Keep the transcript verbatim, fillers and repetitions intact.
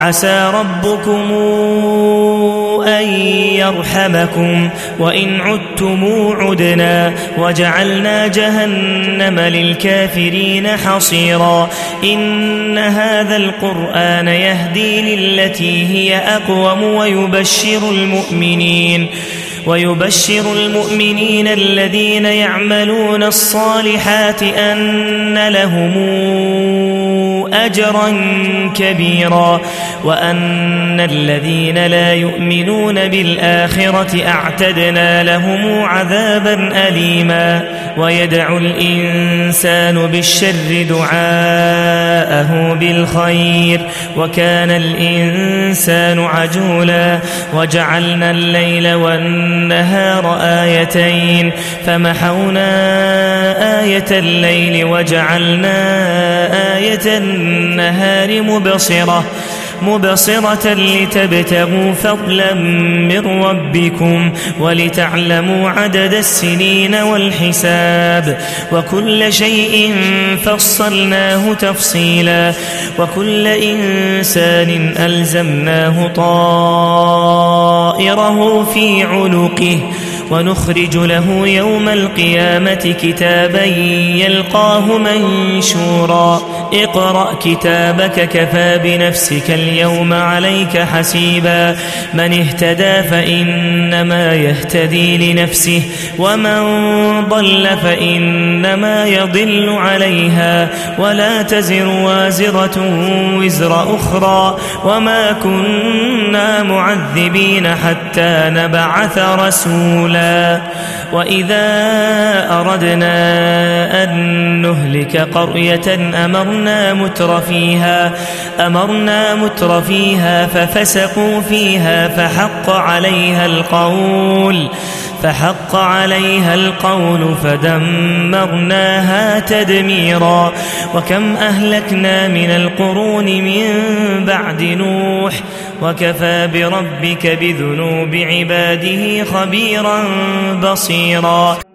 عسى ربكم أن يرحمكم وإن عدتم عدنا وجعلنا جهنم للكافرين حصيرا. إن هذا القرآن يهدي للتي هي أقوم ويبشر المؤمنين ويبشر المؤمنين الذين يعملون الصالحات أن لهم أجرا كبيرا وأن الذين لا يؤمنون بالآخرة أعتدنا لهم عذابا أليما. ويدعو الإنسان بالشر دعاءه بالخير وكان الإنسان عجولا. وجعلنا الليل والنهار آيتين فمحونا آية الليل وجعلنا آية النهار مبصرة مبصرة لتبتغوا فضلا من ربكم ولتعلموا عدد السنين والحساب وكل شيء فصلناه تفصيلا. وكل إنسان ألزمناه طائره في عنقه ونخرج له يوم القيامة كتابا يلقاه منشورا. اقرأ كتابك كفى بنفسك اليوم عليك حسيبا. من اهتدى فإنما يهتدي لنفسه ومن ضل فإنما يضل عليها ولا تزر وازرة وزر أخرى وما كنا معذبين حتى نبعث رسولا. وإذا أردنا أن نهلك قرية أمرنا متر فيها أمرنا متر فيها ففسقوا فيها فحق عليها القول فحق عليها القول فدمرناها تدميرا. وكم أهلكنا من القرون من بعد نوح وكفى بربك بذنوب عباده خبيرا بصيرا.